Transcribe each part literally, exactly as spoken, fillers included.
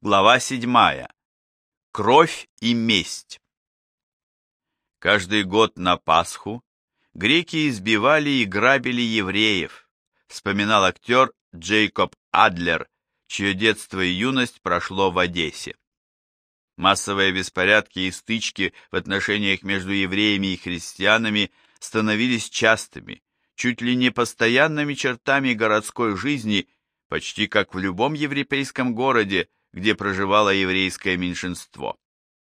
Глава седьмая. Кровь и месть. Каждый год на Пасху греки избивали и грабили евреев, вспоминал актер Джейкоб Адлер, чье детство и юность прошло в Одессе. Массовые беспорядки и стычки в отношениях между евреями и христианами становились частыми, чуть ли не постоянными чертами городской жизни, почти как в любом европейском городе, где проживало еврейское меньшинство.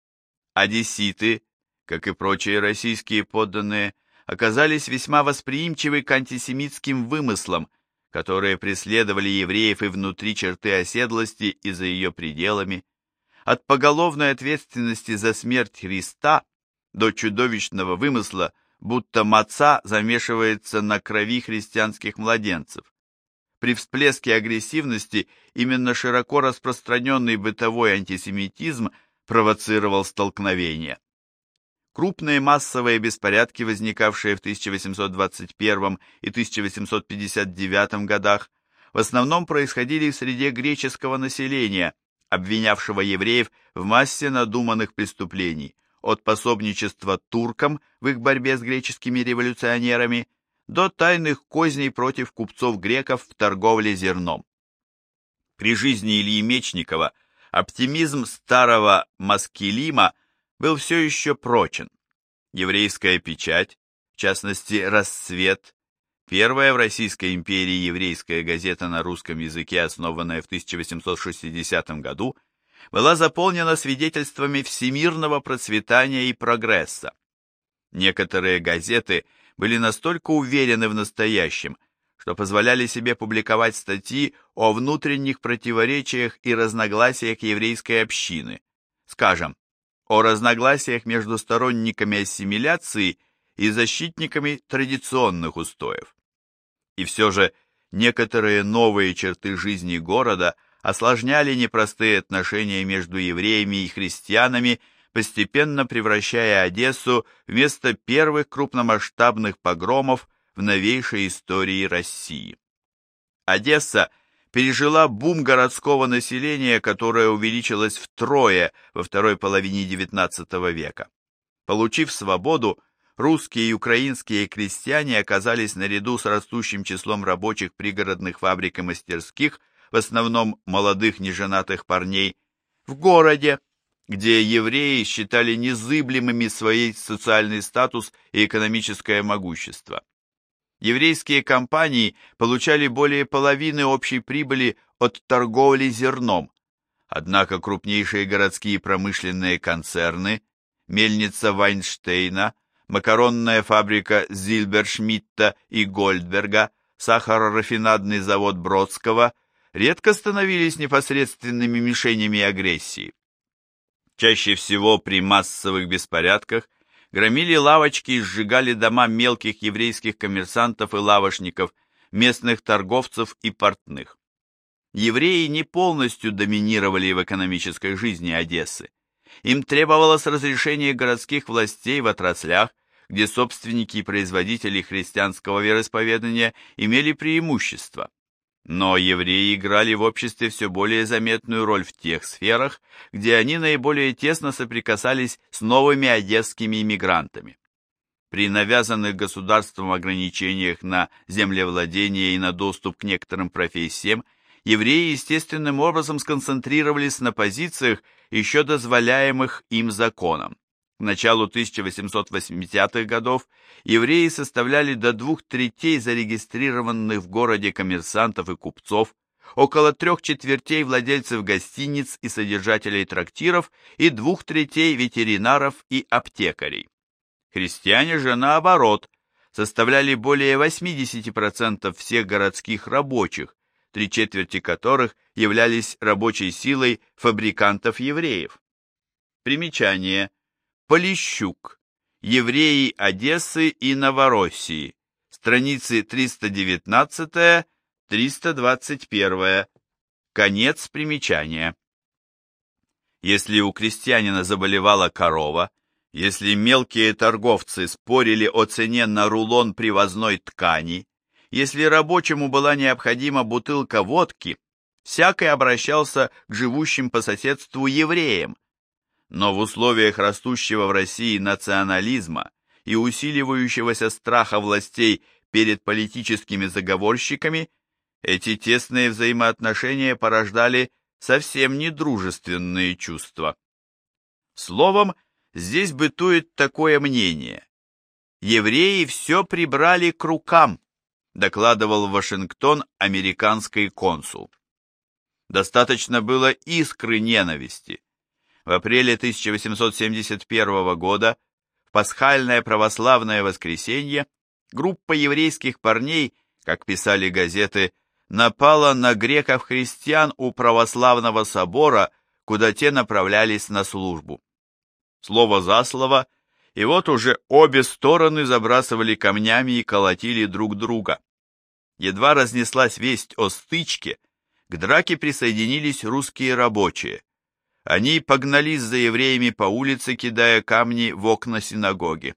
Одесситы, как и прочие российские подданные, оказались весьма восприимчивы к антисемитским вымыслам, которые преследовали евреев и внутри черты оседлости, и за ее пределами. От поголовной ответственности за смерть Христа до чудовищного вымысла, будто маца замешивается на крови христианских младенцев. При всплеске агрессивности именно широко распространенный бытовой антисемитизм провоцировал столкновения. Крупные массовые беспорядки, возникавшие в тысяча восемьсот двадцать первом и тысяча восемьсот пятьдесят девятом годах, в основном происходили в среде греческого населения, обвинявшего евреев в массе надуманных преступлений, от пособничества туркам в их борьбе с греческими революционерами до тайных козней против купцов-греков в торговле зерном. При жизни Ильи Мечникова оптимизм старого Маскилима был все еще прочен. Еврейская печать, в частности «Рассвет», первая в Российской империи еврейская газета на русском языке, основанная в тысяча восемьсот шестидесятом году, была заполнена свидетельствами всемирного процветания и прогресса. Некоторые газеты были настолько уверены в настоящем, что позволяли себе публиковать статьи о внутренних противоречиях и разногласиях еврейской общины, скажем, о разногласиях между сторонниками ассимиляции и защитниками традиционных устоев. И все же некоторые новые черты жизни города осложняли непростые отношения между евреями и христианами, постепенно превращая Одессу в место первых крупномасштабных погромов в новейшей истории России. Одесса пережила бум городского населения, которое увеличилось втрое во второй половине девятнадцатого века. Получив свободу, русские и украинские крестьяне оказались наряду с растущим числом рабочих пригородных фабрик и мастерских, в основном молодых неженатых парней, в городе, где евреи считали незыблемыми свой социальный статус и экономическое могущество. Еврейские компании получали более половины общей прибыли от торговли зерном, однако крупнейшие городские промышленные концерны, мельница Вайнштейна, макаронная фабрика Зильбершмитта и Гольдберга, сахарорафинадный завод Бродского редко становились непосредственными мишенями агрессии. Чаще всего при массовых беспорядках громили лавочки и сжигали дома мелких еврейских коммерсантов и лавошников, местных торговцев и портных. Евреи не полностью доминировали в экономической жизни Одессы. Им требовалось разрешение городских властей в отраслях, где собственники и производители христианского вероисповедания имели преимущество. Но евреи играли в обществе все более заметную роль в тех сферах, где они наиболее тесно соприкасались с новыми одесскими иммигрантами. При навязанных государством ограничениях на землевладение и на доступ к некоторым профессиям, евреи естественным образом сконцентрировались на позициях, еще дозволяемых им законом. К началу тысяча восемьсот восьмидесятых годов евреи составляли до двух третей зарегистрированных в городе коммерсантов и купцов, около трех четвертей владельцев гостиниц и содержателей трактиров и двух третей ветеринаров и аптекарей. Христиане же, наоборот, составляли более восьмидесяти процентов всех городских рабочих, три четверти которых являлись рабочей силой фабрикантов-евреев. Примечание. Полищук. Евреи Одессы и Новороссии. Страницы триста девятнадцать — триста двадцать один. Конец примечания. Если у крестьянина заболевала корова, если мелкие торговцы спорили о цене на рулон привозной ткани, если рабочему была необходима бутылка водки, всякий обращался к живущим по соседству евреям. Но в условиях растущего в России национализма и усиливающегося страха властей перед политическими заговорщиками эти тесные взаимоотношения порождали совсем недружественные чувства. Словом, здесь бытует такое мнение. Евреи все прибрали к рукам, докладывал в Вашингтон американский консул. Достаточно было искры ненависти. В апреле тысяча восемьсот семьдесят первого года, в пасхальное православное воскресенье, группа еврейских парней, как писали газеты, напала на греков-христиан у православного собора, куда те направлялись на службу. Слово за слово, и вот уже обе стороны забрасывали камнями и колотили друг друга. Едва разнеслась весть о стычке, к драке присоединились русские рабочие. Они погнались за евреями по улице, кидая камни в окна синагоги.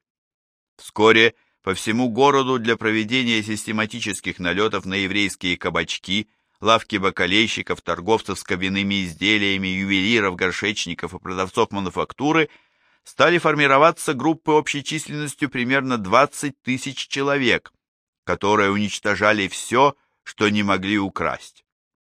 Вскоре по всему городу для проведения систематических налетов на еврейские кабачки, лавки бакалейщиков, торговцев с кабинными изделиями, ювелиров, горшечников и продавцов мануфактуры стали формироваться группы общей численностью примерно двадцать тысяч человек, которые уничтожали все, что не могли украсть.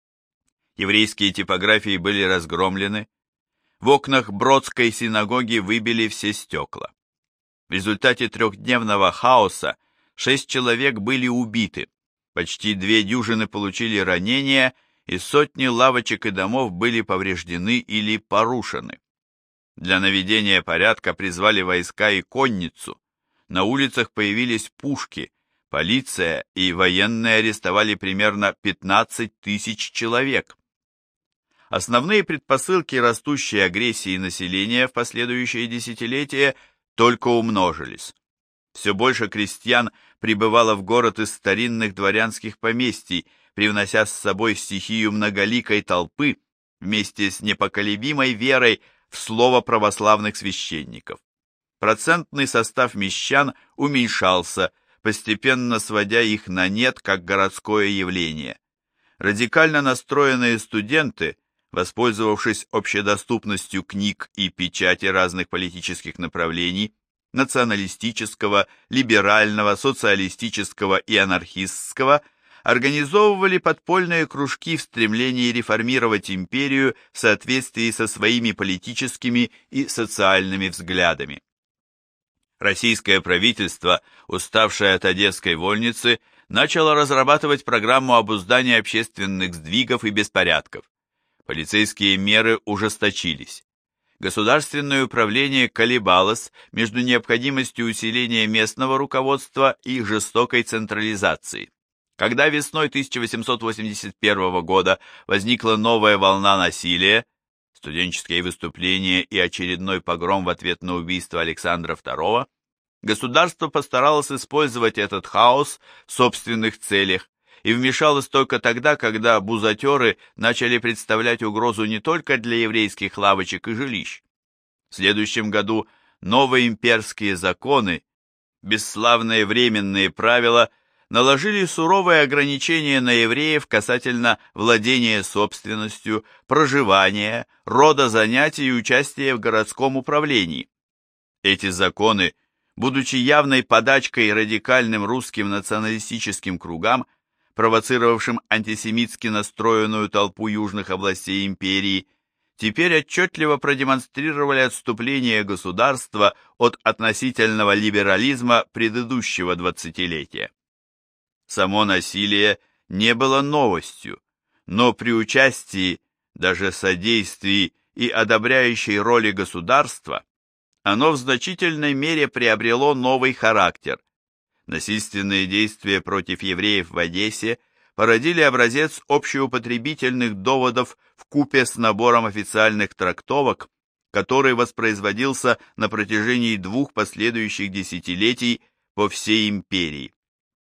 Еврейские типографии были разгромлены, в окнах Бродской синагоги выбили все стекла. В результате трехдневного хаоса шесть человек были убиты, почти две дюжины получили ранения, и сотни лавочек и домов были повреждены или порушены. Для наведения порядка призвали войска и конницу. На улицах появились пушки, полиция и военные арестовали примерно пятнадцать тысяч человек. Основные предпосылки растущей агрессии населения в последующие десятилетия только умножились. Все больше крестьян прибывало в город из старинных дворянских поместий, привнося с собой стихию многоликой толпы вместе с непоколебимой верой в слово православных священников. Процентный состав мещан уменьшался, постепенно сводя их на нет как городское явление. Радикально настроенные студенты, воспользовавшись общедоступностью книг и печати разных политических направлений, националистического, либерального, социалистического и анархистского, организовывали подпольные кружки в стремлении реформировать империю в соответствии со своими политическими и социальными взглядами. Российское правительство, уставшее от Одесской вольницы, начало разрабатывать программу обуздания общественных сдвигов и беспорядков. Полицейские меры ужесточились. Государственное управление колебалось между необходимостью усиления местного руководства и жестокой централизации. Когда весной тысяча восемьсот восемьдесят первого года возникла новая волна насилия, студенческие выступления и очередной погром в ответ на убийство Александра второго, государство постаралось использовать этот хаос в собственных целях и вмешалось только тогда, когда бузатеры начали представлять угрозу не только для еврейских лавочек и жилищ. В следующем году новые имперские законы, бесславные временные правила, наложили суровые ограничения на евреев касательно владения собственностью, проживания, рода занятий и участия в городском управлении. Эти законы, будучи явной подачкой радикальным русским националистическим кругам, провоцировавшим антисемитски настроенную толпу южных областей империи, теперь отчетливо продемонстрировали отступление государства от относительного либерализма предыдущего двадцатилетия. Само насилие не было новостью, но при участии, даже содействии и одобряющей роли государства, оно в значительной мере приобрело новый характер. Насильственные действия против евреев в Одессе породили образец общеупотребительных доводов вкупе с набором официальных трактовок, который воспроизводился на протяжении двух последующих десятилетий по всей империи.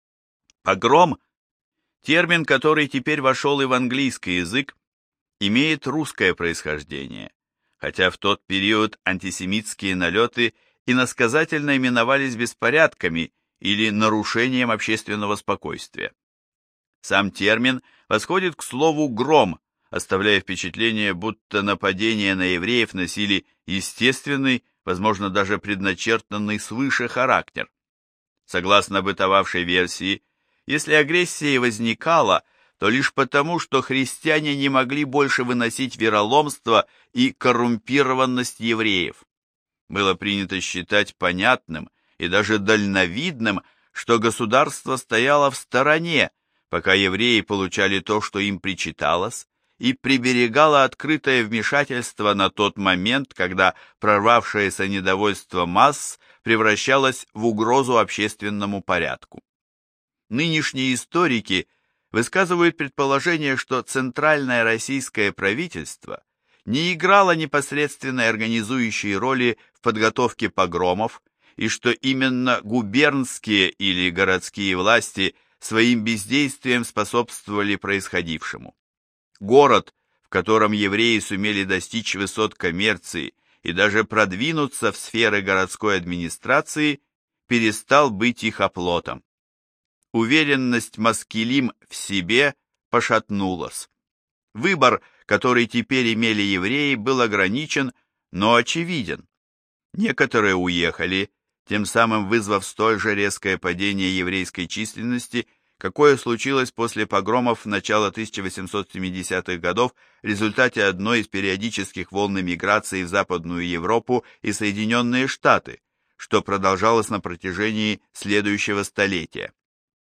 Погром, термин, который теперь вошел и в английский язык, имеет русское происхождение, хотя в тот период антисемитские налеты иносказательно именовались беспорядками или нарушением общественного спокойствия. Сам термин восходит к слову «гром», оставляя впечатление, будто нападения на евреев носили естественный, возможно, даже предначертанный свыше характер. Согласно бытовавшей версии, если агрессия и возникала, то лишь потому, что христиане не могли больше выносить вероломство и коррумпированность евреев. Было принято считать понятным и даже дальновидным, что государство стояло в стороне, пока евреи получали то, что им причиталось, и приберегало открытое вмешательство на тот момент, когда прорвавшееся недовольство масс превращалось в угрозу общественному порядку. Нынешние историки высказывают предположение, что центральное российское правительство не играло непосредственной организующей роли в подготовке погромов, и что именно губернские или городские власти своим бездействием способствовали происходившему. Город, в котором евреи сумели достичь высот коммерции и даже продвинуться в сферы городской администрации, перестал быть их оплотом. Уверенность маскилим в себе пошатнулась. Выбор, который теперь имели евреи, был ограничен, но очевиден. Некоторые уехали, тем самым вызвав столь же резкое падение еврейской численности, какое случилось после погромов начала тысяча восемьсот семидесятых годов в результате одной из периодических волн эмиграции в Западную Европу и Соединенные Штаты, что продолжалось на протяжении следующего столетия.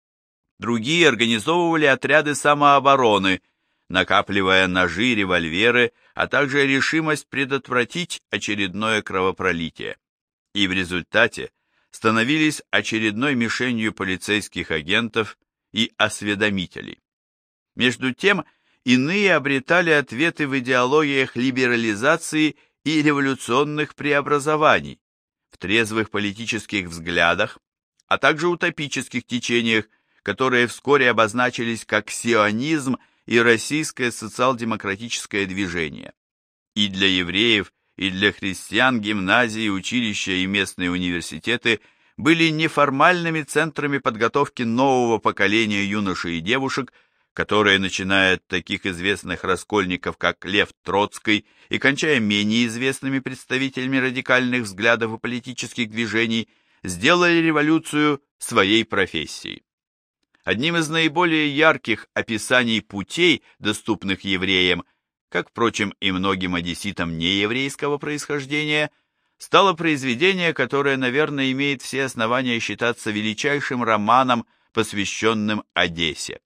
Другие организовывали отряды самообороны, накапливая ножи, револьверы, а также решимость предотвратить очередное кровопролитие. И в результате становились очередной мишенью полицейских агентов и осведомителей. Между тем, иные обретали ответы в идеологиях либерализации и революционных преобразований, в трезвых политических взглядах, а также утопических течениях, которые вскоре обозначились как сионизм и российское социал-демократическое движение. И для евреев, и для христиан гимназии, училища и местные университеты были неформальными центрами подготовки нового поколения юношей и девушек, которые, начиная от таких известных раскольников, как Лев Троцкий, и кончая менее известными представителями радикальных взглядов и политических движений, сделали революцию своей профессией. Одним из наиболее ярких описаний путей, доступных евреям, как, впрочем, и многим одесситам нееврейского происхождения, стало произведение, которое, наверное, имеет все основания считаться величайшим романом, посвященным Одессе.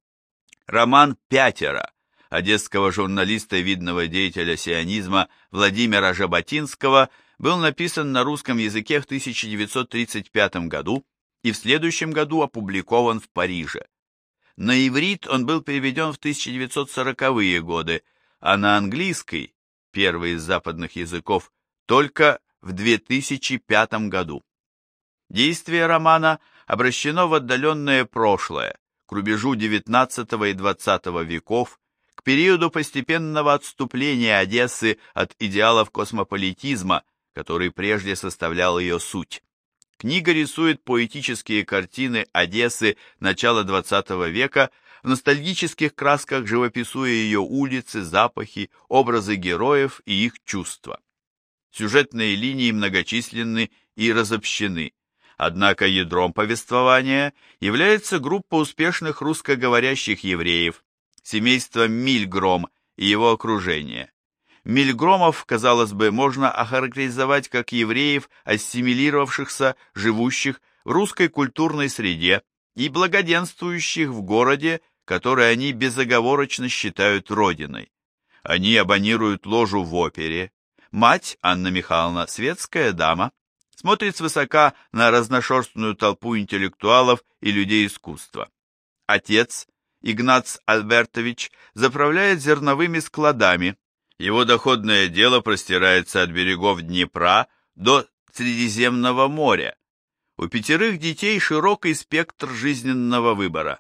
Роман «Пятеро» одесского журналиста и видного деятеля сионизма Владимира Жаботинского был написан на русском языке в тысяча девятьсот тридцать пятом году и в следующем году опубликован в Париже. На иврит он был переведен в тысяча девятьсот сороковые годы, а на английский, первый из западных языков, только в две тысячи пятом году. Действие романа обращено в отдаленное прошлое, к рубежу девятнадцатого и двадцатого веков, к периоду постепенного отступления Одессы от идеалов космополитизма, который прежде составлял ее суть. Книга рисует поэтические картины Одессы начала двадцатого века, в ностальгических красках живописуя ее улицы, запахи, образы героев и их чувства. Сюжетные линии многочисленны и разобщены, однако ядром повествования является группа успешных русскоговорящих евреев, семейство Мильгром и его окружение. Мильгромов, казалось бы, можно охарактеризовать как евреев, ассимилировавшихся, живущих в русской культурной среде и благоденствующих в городе, который они безоговорочно считают родиной. Они абонируют ложу в опере. Мать, Анна Михайловна, светская дама, смотрит свысока на разношерстную толпу интеллектуалов и людей искусства. Отец, Игнац Альбертович, заправляет зерновыми складами. Его доходное дело простирается от берегов Днепра до Средиземного моря. У пятерых детей широкий спектр жизненного выбора.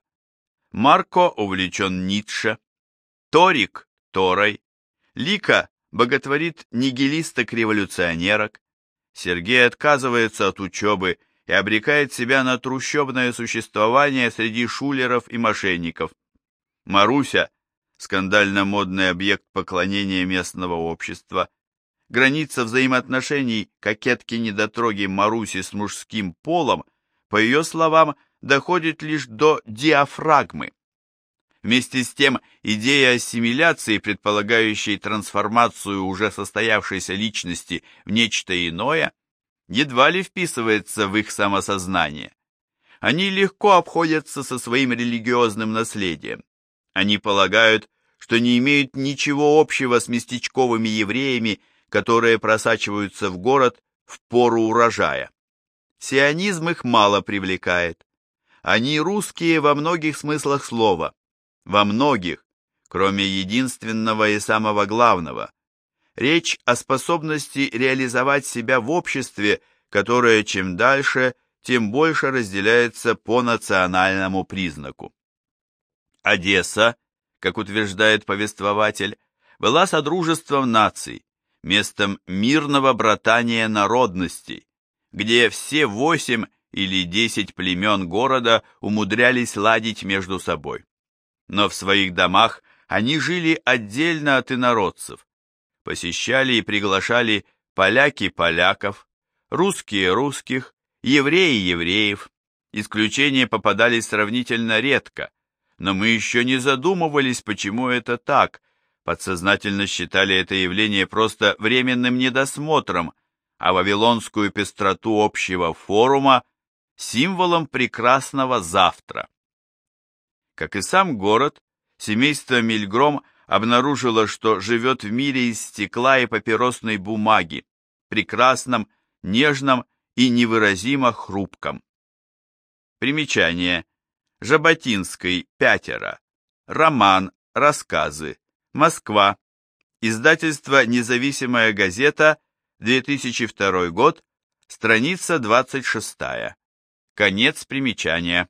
Марко увлечен Ницше, Торик – Торой, Лика боготворит нигилисток-революционерок, Сергей отказывается от учебы и обрекает себя на трущобное существование среди шулеров и мошенников. Маруся скандально-модный объект поклонения местного общества, граница взаимоотношений кокетки-недотроги Маруси с мужским полом, по ее словам, доходит лишь до диафрагмы. Вместе с тем, идея ассимиляции, предполагающей трансформацию уже состоявшейся личности в нечто иное, едва ли вписывается в их самосознание. Они легко обходятся со своим религиозным наследием. Они полагают, что не имеют ничего общего с местечковыми евреями, которые просачиваются в город в пору урожая. Сионизм их мало привлекает. Они русские во многих смыслах слова, во многих, кроме единственного и самого главного. Речь о способности реализовать себя в обществе, которое чем дальше, тем больше разделяется по национальному признаку. Одесса, как утверждает повествователь, была содружеством наций, местом мирного братания народностей, где все восемь или десять племен города умудрялись ладить между собой. Но в своих домах они жили отдельно от инородцев, посещали и приглашали поляки поляков, русские русских, евреи евреев. Исключения попадались сравнительно редко, но мы еще не задумывались, почему это так, подсознательно считали это явление просто временным недосмотром, а вавилонскую пестроту общего форума символом прекрасного завтра. Как и сам город, семейство Мильгром обнаружило, что живет в мире из стекла и папиросной бумаги, прекрасном, нежном и невыразимо хрупком. Примечание. Жаботинской, пятеро. Роман, рассказы. Москва. Издательство «Независимая газета», две тысячи второй год, страница двадцать шестая. Конец примечания.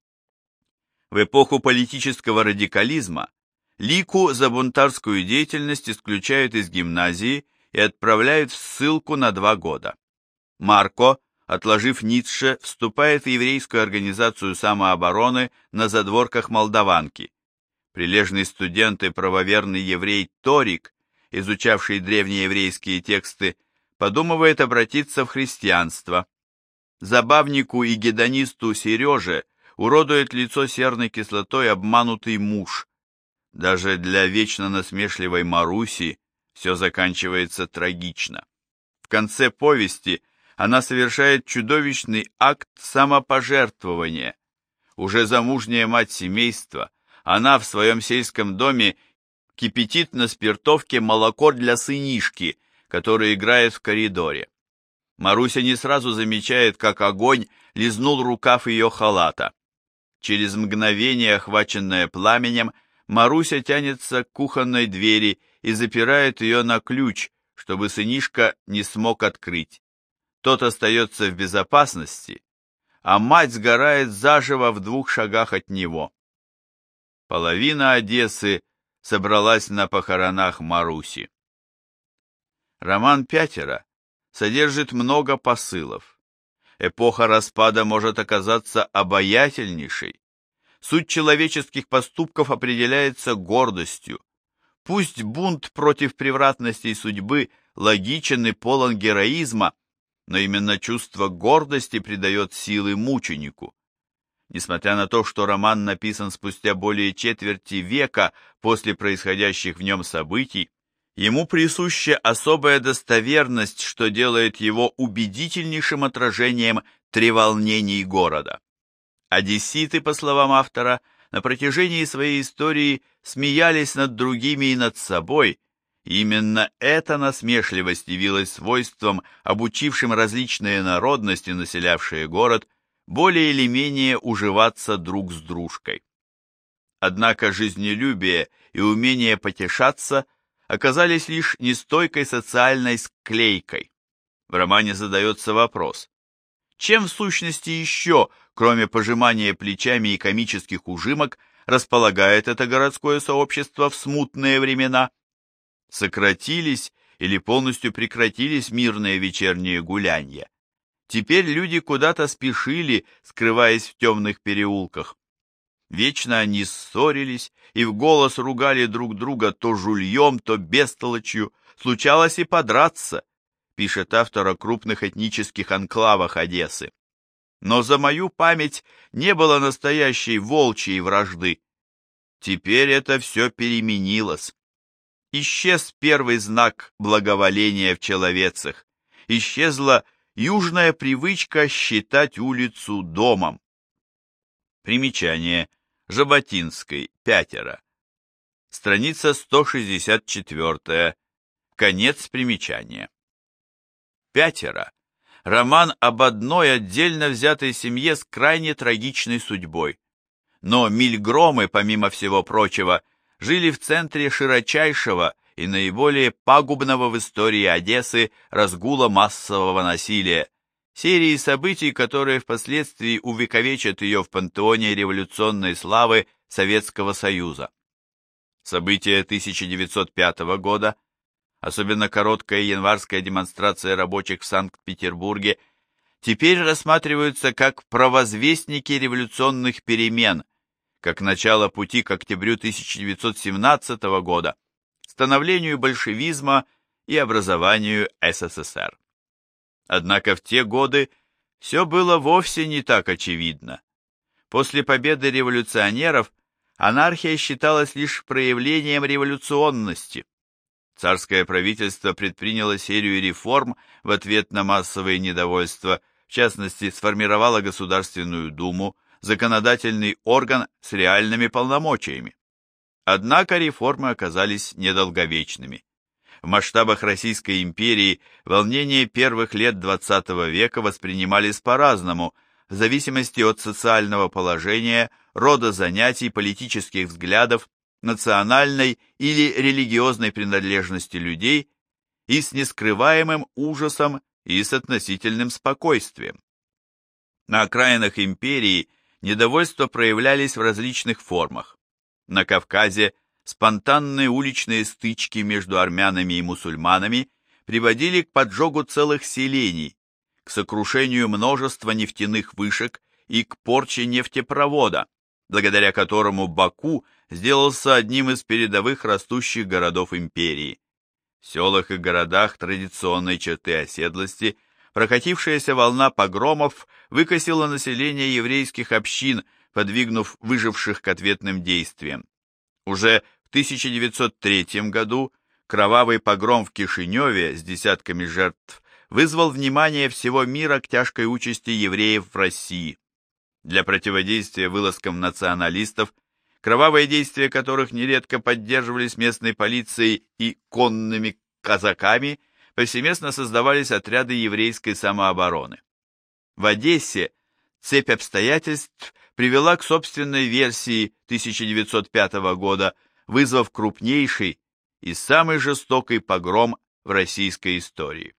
В эпоху политического радикализма Лику за бунтарскую деятельность исключают из гимназии и отправляют в ссылку на два года. Марко, отложив Ницше, вступает в еврейскую организацию самообороны на задворках Молдаванки. Прилежный студент и правоверный еврей Торик, изучавший древнееврейские тексты, подумывает обратиться в христианство. Забавнику и гедонисту Сереже уродует лицо серной кислотой обманутый муж. Даже для вечно насмешливой Маруси все заканчивается трагично. В конце повести она совершает чудовищный акт самопожертвования. Уже замужняя мать семейства, она в своем сельском доме кипятит на спиртовке молоко для сынишки, который играет в коридоре. Маруся не сразу замечает, как огонь лизнул рукав ее халата. Через мгновение, охваченное пламенем, Маруся тянется к кухонной двери и запирает ее на ключ, чтобы сынишка не смог открыть. Тот остается в безопасности, а мать сгорает заживо в двух шагах от него. Половина Одессы собралась на похоронах Маруси. Роман «Пятеро» содержит много посылов. Эпоха распада может оказаться обаятельнейшей. Суть человеческих поступков определяется гордостью. Пусть бунт против превратностей судьбы логичен и полон героизма, но именно чувство гордости придает силы мученику. Несмотря на то, что роман написан спустя более четверти века после происходящих в нем событий, ему присуща особая достоверность, что делает его убедительнейшим отражением треволнений города. Одесситы, по словам автора, на протяжении своей истории смеялись над другими и над собой. Именно эта насмешливость явилась свойством, обучившим различные народности, населявшие город, более или менее уживаться друг с дружкой. Однако жизнелюбие и умение потешаться оказались лишь нестойкой социальной склейкой. В романе задается вопрос: чем в сущности еще, кроме пожимания плечами и комических ужимок, располагает это городское сообщество в смутные времена? Сократились или полностью прекратились мирные вечерние гулянья? Теперь люди куда-то спешили, скрываясь в темных переулках. Вечно они ссорились и в голос ругали друг друга то жульем, то бестолочью, случалось и подраться, пишет автор о крупных этнических анклавах Одессы. Но за мою память не было настоящей волчьей вражды. Теперь это все переменилось. Исчез первый знак благоволения в человецах, исчезла южная привычка считать улицу домом. Примечание. Жаботинской, пятеро. Страница сто шестьдесят четыре. Конец примечания. Пятеро. Роман об одной отдельно взятой семье с крайне трагичной судьбой. Но Мильгромы, помимо всего прочего, жили в центре широчайшего и наиболее пагубного в истории Одессы разгула массового насилия, серии событий, которые впоследствии увековечат ее в пантеоне революционной славы Советского Союза. События тысяча девятьсот пятого года, особенно короткая январская демонстрация рабочих в Санкт-Петербурге, теперь рассматриваются как провозвестники революционных перемен, как начало пути к октябрю тысяча девятьсот семнадцатого года, становлению большевизма и образованию СССР. Однако в те годы все было вовсе не так очевидно. После победы революционеров анархия считалась лишь проявлением революционности. Царское правительство предприняло серию реформ в ответ на массовые недовольства, в частности, сформировало Государственную Думу, законодательный орган с реальными полномочиями. Однако реформы оказались недолговечными. В масштабах Российской империи волнения первых лет двадцатого века воспринимались по-разному, в зависимости от социального положения, рода занятий, политических взглядов, национальной или религиозной принадлежности людей и с нескрываемым ужасом и с относительным спокойствием. На окраинах империи недовольства проявлялись в различных формах. На Кавказе спонтанные уличные стычки между армянами и мусульманами приводили к поджогу целых селений, к сокрушению множества нефтяных вышек и к порче нефтепровода, благодаря которому Баку сделался одним из передовых растущих городов империи. В селах и городах традиционной черты оседлости прокатившаяся волна погромов выкосила население еврейских общин, подвигнув выживших к ответным действиям. Уже в тысяча девятьсот третьем году кровавый погром в Кишиневе с десятками жертв вызвал внимание всего мира к тяжкой участи евреев в России. Для противодействия вылазкам националистов, кровавые действия которых нередко поддерживались местной полицией и конными казаками, повсеместно создавались отряды еврейской самообороны. В Одессе цепь обстоятельств привела к собственной версии тысяча девятьсот пятого года, вызвав крупнейший и самый жестокий погром в российской истории.